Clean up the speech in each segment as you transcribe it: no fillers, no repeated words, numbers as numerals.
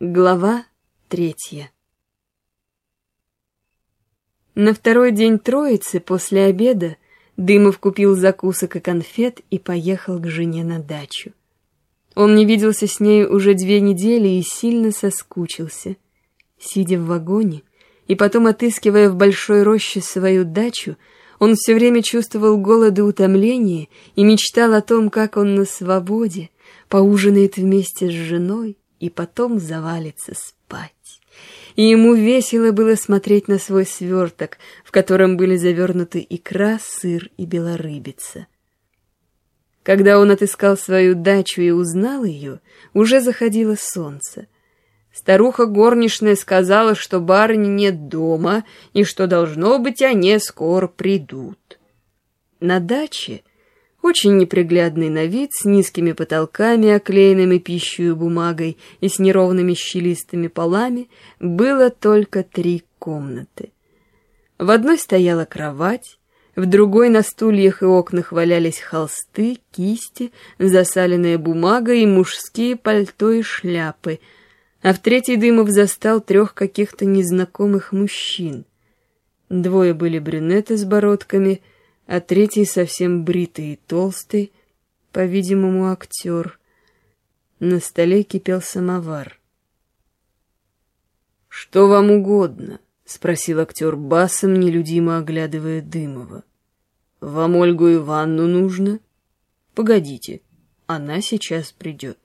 Глава 3. На второй день Троицы после обеда Дымов купил закусок и конфет и поехал к жене на дачу. Он не виделся с ней уже 2 недели и сильно соскучился. Сидя в вагоне и потом отыскивая в большой роще свою дачу, он все время чувствовал голод и утомление и мечтал о том, как он на свободе поужинает вместе с женой и потом завалится спать. И ему весело было смотреть на свой сверток, в котором были завернуты икра, сыр и белорыбица. Когда он отыскал свою дачу и узнал ее, уже заходило солнце. Старуха горничная сказала, что барыни нет дома и что, должно быть, они скоро придут. На даче, очень неприглядный на вид, с низкими потолками, оклеенными пищей бумагой и с неровными щелистыми полами, было только 3 комнаты. В одной стояла кровать, в другой на стульях и окнах валялись холсты, кисти, засаленная бумага и мужские пальто и шляпы, а в третьей Дымов застал 3 каких-то незнакомых мужчин. 2 были брюнеты с бородками, а 3 совсем бритый и толстый, по-видимому, актер. На столе кипел самовар. «Что вам угодно?» — спросил актер басом, нелюдимо оглядывая Дымова. «Вам Ольгу Ивановну нужно? Погодите, она сейчас придет».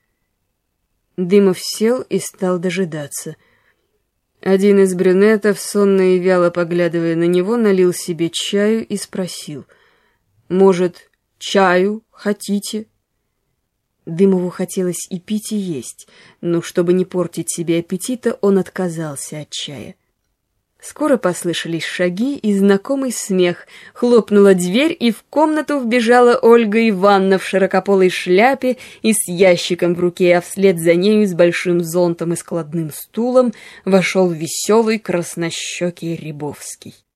Дымов сел и стал дожидаться. Один из брюнетов, сонно и вяло поглядывая на него, налил себе чаю и спросил: «Может, чаю хотите?» Дымову хотелось и пить, и есть, но чтобы не портить себе аппетита, он отказался от чая. Скоро послышались шаги и знакомый смех. Хлопнула дверь, и в комнату вбежала Ольга Ивановна в широкополой шляпе и с ящиком в руке, а вслед за нею с большим зонтом и складным стулом вошел веселый краснощекий Рябовский.